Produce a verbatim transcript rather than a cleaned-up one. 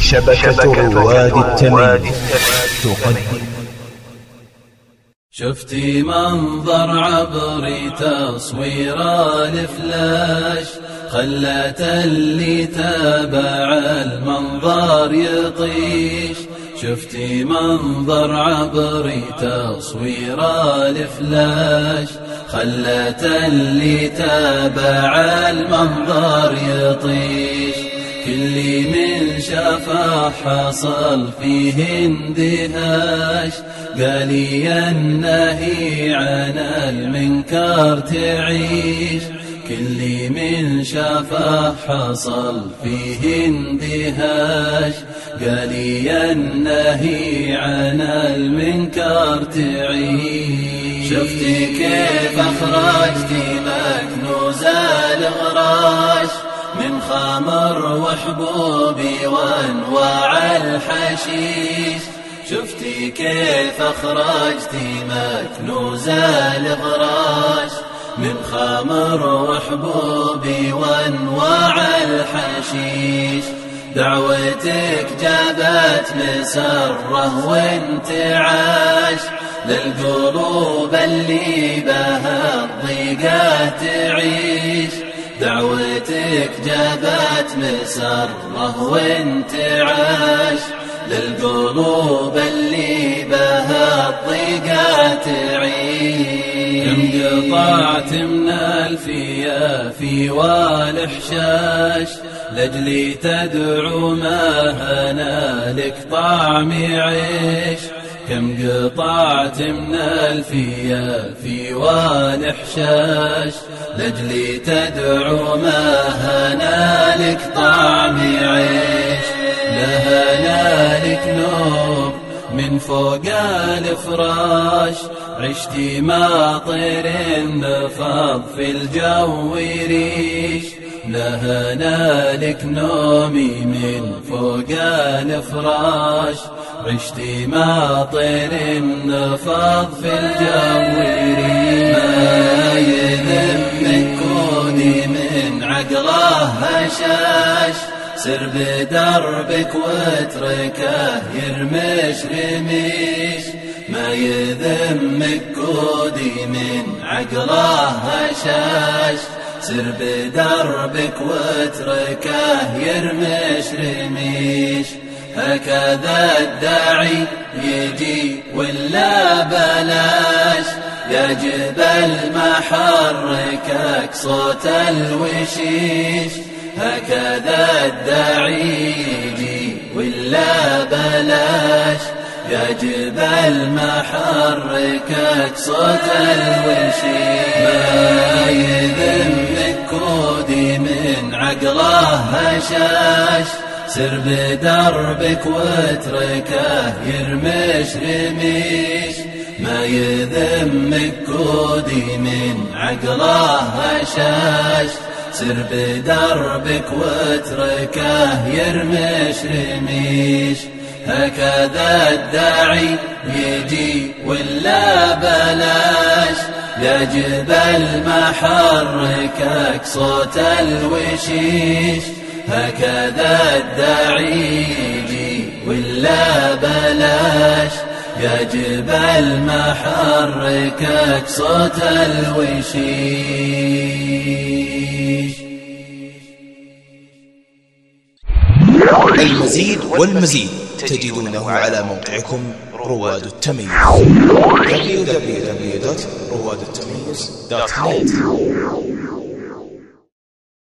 شبكة رواد التمييز تقدم. شفتي منظر عبري تصوير الفلاش، خلت اللي تابع المنظر يطيش. شفتي منظر عبري تصوير الفلاش، خلت اللي تابع المنظر يطيش. كل من شافه حصل فيه اندهاش، قالي النهي عن المنكر تعيش. كل من شافه حصل فيه اندهاش، قالي النهي عن المنكر تعيش. شفتي كيف أخرجتي مكنوز الغراش، من خمر وحبوبي وانواع الحشيش. شفتي كيف أخرجتي مكنوز الغراش، من خمر وحبوبي وانواع الحشيش. دعوتك جابت مسره وانتعاش، للقلوب اللي بها الضيقة تعيش. دعوتك جابت مسره وانتعاش، للقلوب اللي بها الضيقة تعيش. كم قطعت من الفيافي والحشاش، لجلي تدعو ما هنالك طعم عيش. كم قطعت من الفيافي والحشاش، لجلي تدعو ما هنالك طعم عيش. لهنالك نوم من فوق الفراش، عشتي ما طير نفض في الجو ريش. لهنالك نومي من فوق الفراش، عشتي ما طير نفض في الجو ريش. ما يذمك كوني من عقله هشاش، سر بدربك واتركه يرمش رميش. ما يذمك كودي من عقله هشاش، سر بدربك واتركه يرمش رميش. هكذا الداعي يجي ولا بلاش، يا جبل ما حركك صوت الوشيش. هكذا الداعي يجي ولا بلاش، يا جبل ما حركك صوت الوشيش. ما يذمك كودي من عقله هشاش، سر بدربك واتركه يرمش رميش. ما يذمك كودي من عقله هشاش، سر بدربك واتركه يرمش رميش. هكذا الداعي يجي ولا بلاش، يا جبل ما حركك صوت الوشيش. هكذا الداعي يجي ولا بلاش، يا جبل ما حركك صوت الوشيش. المزيد والمزيد تجدونه على موقعكم رواد التمييز دبليو دبليو دبليو دوت رواد التمييز دوت نت.